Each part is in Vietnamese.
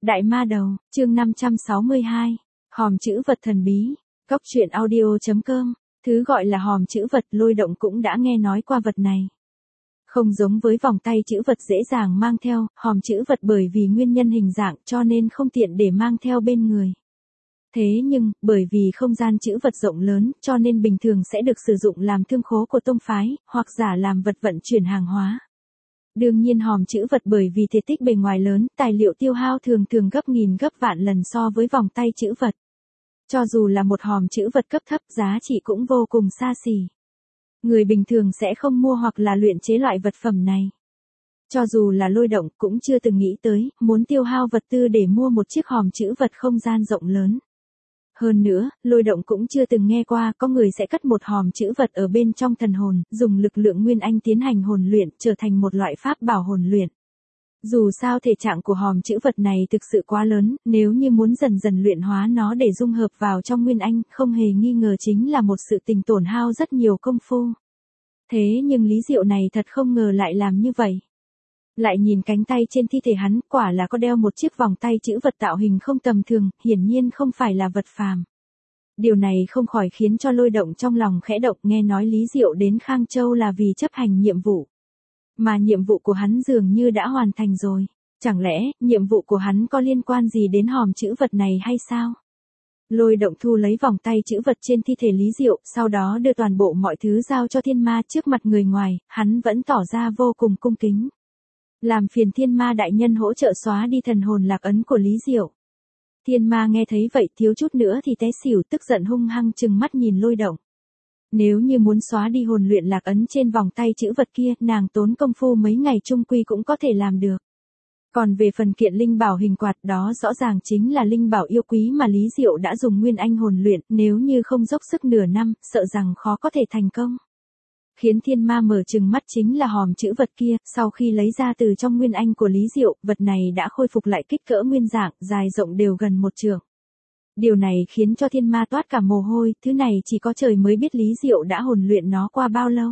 Đại ma đầu, chương 562. Hòm chữ vật thần bí. Góc truyện audio.com. Thứ gọi là hòm chữ vật, Lôi Động cũng đã nghe nói qua vật này. Không giống với vòng tay chữ vật dễ dàng mang theo, hòm chữ vật bởi vì nguyên nhân hình dạng cho nên không tiện để mang theo bên người. Thế nhưng, bởi vì không gian chữ vật rộng lớn, cho nên bình thường sẽ được sử dụng làm thương khố của tông phái, hoặc giả làm vật vận chuyển hàng hóa. Đương nhiên hòm chữ vật bởi vì thể tích bề ngoài lớn, tài liệu tiêu hao thường gấp nghìn gấp vạn lần so với vòng tay chữ vật. Cho dù là một hòm chữ vật cấp thấp, giá trị cũng vô cùng xa xỉ. Người bình thường sẽ không mua hoặc là luyện chế loại vật phẩm này. Cho dù là Lôi Động cũng chưa từng nghĩ tới, muốn tiêu hao vật tư để mua một chiếc hòm chữ vật không gian rộng lớn. Hơn nữa, Lôi Động cũng chưa từng nghe qua có người sẽ cất một hòm chữ vật ở bên trong thần hồn, dùng lực lượng nguyên anh tiến hành hồn luyện, trở thành một loại pháp bảo hồn luyện. Dù sao thể trạng của hòm chữ vật này thực sự quá lớn, nếu như muốn dần dần luyện hóa nó để dung hợp vào trong nguyên anh, không hề nghi ngờ chính là một sự tình tổn hao rất nhiều công phu. Thế nhưng Lý Diệu này thật không ngờ lại làm như vậy. Lại nhìn cánh tay trên thi thể hắn, quả là có đeo một chiếc vòng tay chữ vật tạo hình không tầm thường, hiển nhiên không phải là vật phàm. Điều này không khỏi khiến cho Lôi Động trong lòng khẽ động, nghe nói Lý Diệu đến Khang Châu là vì chấp hành nhiệm vụ. Mà nhiệm vụ của hắn dường như đã hoàn thành rồi. Chẳng lẽ, nhiệm vụ của hắn có liên quan gì đến hòm chữ vật này hay sao? Lôi Động thu lấy vòng tay chữ vật trên thi thể Lý Diệu, sau đó đưa toàn bộ mọi thứ giao cho thiên ma trước mặt người ngoài, hắn vẫn tỏ ra vô cùng cung kính. Làm phiền thiên ma đại nhân hỗ trợ xóa đi thần hồn lạc ấn của Lý Diệu. Thiên ma nghe thấy vậy thiếu chút nữa thì té xỉu, tức giận hung hăng trừng mắt nhìn Lôi Động. Nếu như muốn xóa đi hồn luyện lạc ấn trên vòng tay chữ vật kia, nàng tốn công phu mấy ngày chung quy cũng có thể làm được. Còn về phần kiện linh bảo hình quạt, đó rõ ràng chính là linh bảo yêu quý mà Lý Diệu đã dùng nguyên anh hồn luyện, nếu như không dốc sức nửa năm, sợ rằng khó có thể thành công. Khiến thiên ma mở trừng mắt chính là hòm chữ vật kia, sau khi lấy ra từ trong nguyên anh của Lý Diệu, vật này đã khôi phục lại kích cỡ nguyên dạng, dài rộng đều gần 1 trượng. Điều này khiến cho thiên ma toát cả mồ hôi, thứ này chỉ có trời mới biết Lý Diệu đã hồn luyện nó qua bao lâu.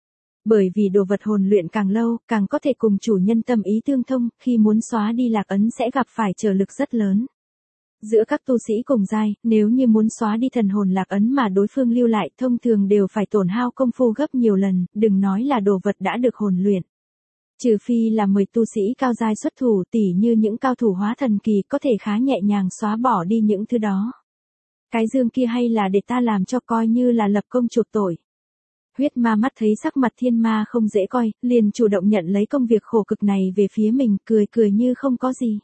Bởi vì đồ vật hồn luyện càng lâu, càng có thể cùng chủ nhân tâm ý tương thông, khi muốn xóa đi lạc ấn sẽ gặp phải trở lực rất lớn. Giữa các tu sĩ cùng giai, nếu như muốn xóa đi thần hồn lạc ấn mà đối phương lưu lại, thông thường đều phải tổn hao công phu gấp nhiều lần, đừng nói là đồ vật đã được hồn luyện. Trừ phi là 10 tu sĩ cao giai xuất thủ, tỉ như những cao thủ hóa thần kỳ có thể khá nhẹ nhàng xóa bỏ đi những thứ đó. Cái dương kia hay là để ta làm cho, coi như là lập công chuộc tội. Huyết ma mắt thấy sắc mặt thiên ma không dễ coi, liền chủ động nhận lấy công việc khổ cực này về phía mình, cười như không có gì.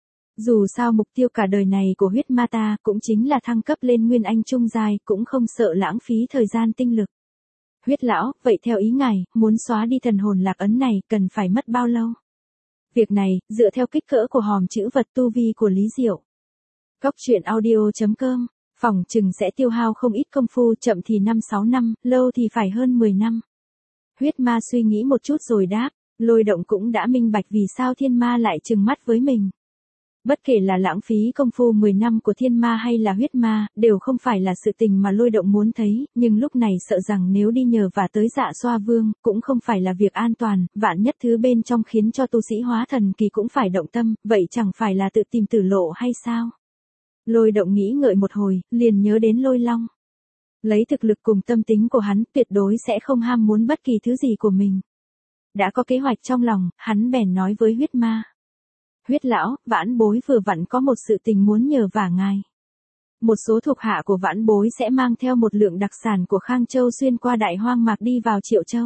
Dù sao mục tiêu cả đời này của huyết ma ta cũng chính là thăng cấp lên nguyên anh trung giai, cũng không sợ lãng phí thời gian tinh lực. Huyết lão, vậy theo ý ngài, muốn xóa đi thần hồn lạc ấn này cần phải mất bao lâu? Việc này, dựa theo kích cỡ của hòm chữ vật tu vi của Lý Diệu. Góc truyện audio.com, phỏng chừng sẽ tiêu hao không ít công phu, chậm thì 5-6 năm, lâu thì phải hơn 10 năm. Huyết ma suy nghĩ một chút rồi đáp, Lôi Động cũng đã minh bạch vì sao thiên ma lại trừng mắt với mình. Bất kể là lãng phí công phu 10 năm của thiên ma hay là huyết ma, đều không phải là sự tình mà Lôi Động muốn thấy, nhưng lúc này sợ rằng nếu đi nhờ vả tới Dạ Xoa Vương, cũng không phải là việc an toàn, vạn nhất thứ bên trong khiến cho tu sĩ hóa thần kỳ cũng phải động tâm, vậy chẳng phải là tự tìm tử lộ hay sao? Lôi Động nghĩ ngợi một hồi, liền nhớ đến Lôi Long. Lấy thực lực cùng tâm tính của hắn, tuyệt đối sẽ không ham muốn bất kỳ thứ gì của mình. Đã có kế hoạch trong lòng, hắn bèn nói với huyết ma. Huyết lão, vãn bối vừa vặn có một sự tình muốn nhờ vả ngài. Một số thuộc hạ của vãn bối sẽ mang theo một lượng đặc sản của Khang Châu xuyên qua Đại Hoang Mạc đi vào Triệu Châu.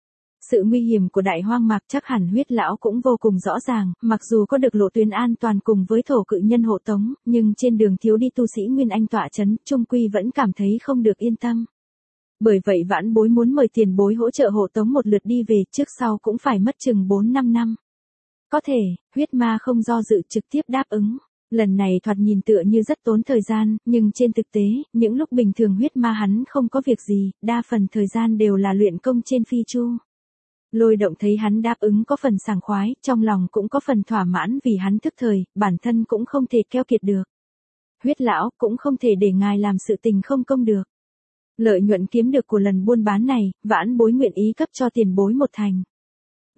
Sự nguy hiểm của Đại Hoang Mạc chắc hẳn huyết lão cũng vô cùng rõ ràng, mặc dù có được lộ tuyến an toàn cùng với thổ cự nhân hộ tống, nhưng trên đường thiếu đi tu sĩ Nguyên Anh tọa chấn, trung quy vẫn cảm thấy không được yên tâm. Bởi vậy vãn bối muốn mời tiền bối hỗ trợ hộ tống một lượt đi về, trước sau cũng phải mất chừng 4-5 năm. Có thể, huyết ma không do dự trực tiếp đáp ứng. Lần này thoạt nhìn tựa như rất tốn thời gian, nhưng trên thực tế, những lúc bình thường huyết ma hắn không có việc gì, đa phần thời gian đều là luyện công trên phi chu. Lôi Động thấy hắn đáp ứng có phần sảng khoái, trong lòng cũng có phần thỏa mãn vì hắn thức thời, bản thân cũng không thể keo kiệt được. Huyết lão, cũng không thể để ngài làm sự tình không công được. Lợi nhuận kiếm được của lần buôn bán này, vãn bối nguyện ý cấp cho tiền bối 1 thành.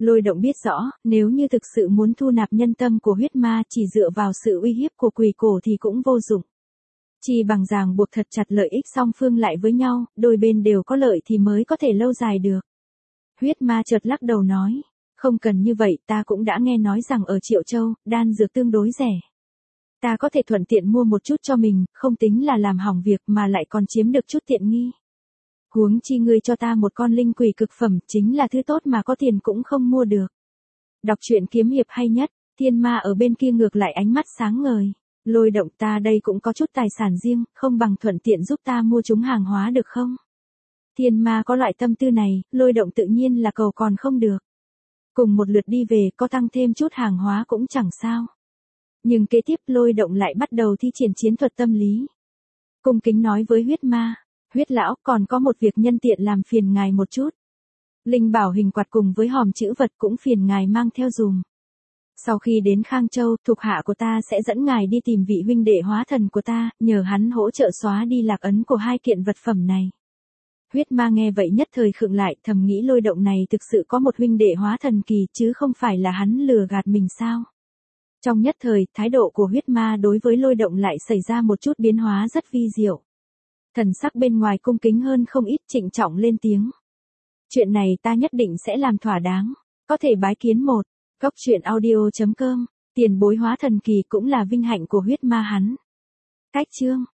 Lôi động biết rõ, nếu như thực sự muốn thu nạp nhân tâm của huyết ma chỉ dựa vào sự uy hiếp của quỷ cổ thì cũng vô dụng. Chỉ bằng ràng buộc thật chặt lợi ích song phương lại với nhau, đôi bên đều có lợi thì mới có thể lâu dài được. Huyết ma chợt lắc đầu nói, không cần như vậy, ta cũng đã nghe nói rằng ở Triệu Châu, đan dược tương đối rẻ. Ta có thể thuận tiện mua một chút cho mình, không tính là làm hỏng việc mà lại còn chiếm được chút tiện nghi. Huống chi ngươi cho ta một con linh quỷ cực phẩm, chính là thứ tốt mà có tiền cũng không mua được. Đọc truyện kiếm hiệp hay nhất, thiên ma ở bên kia ngược lại ánh mắt sáng ngời. Lôi động, ta đây cũng có chút tài sản riêng, không bằng thuận tiện giúp ta mua chúng hàng hóa được không? Thiên ma có loại tâm tư này, lôi động tự nhiên là cầu còn không được. Cùng một lượt đi về, có tăng thêm chút hàng hóa cũng chẳng sao. Nhưng kế tiếp lôi động lại bắt đầu thi triển chiến thuật tâm lý. Cung kính nói với huyết ma, huyết lão, còn có một việc nhân tiện làm phiền ngài một chút. Linh bảo hình quạt cùng với hòm chữ vật cũng phiền ngài mang theo dùm. Sau khi đến Khang Châu, thuộc hạ của ta sẽ dẫn ngài đi tìm vị huynh đệ hóa thần của ta, nhờ hắn hỗ trợ xóa đi lạc ấn của hai kiện vật phẩm này. Huyết ma nghe vậy nhất thời khựng lại, thầm nghĩ lôi động này thực sự có một huynh đệ hóa thần kỳ chứ không phải là hắn lừa gạt mình sao. Trong nhất thời, thái độ của huyết ma đối với lôi động lại xảy ra một chút biến hóa rất vi diệu. Thần sắc bên ngoài cung kính hơn không ít, trịnh trọng lên tiếng. Chuyện này ta nhất định sẽ làm thỏa đáng, có thể bái kiến một. Góc truyện audio.com, tiền bối hóa thần kỳ cũng là vinh hạnh của huyết ma hắn. Cách chương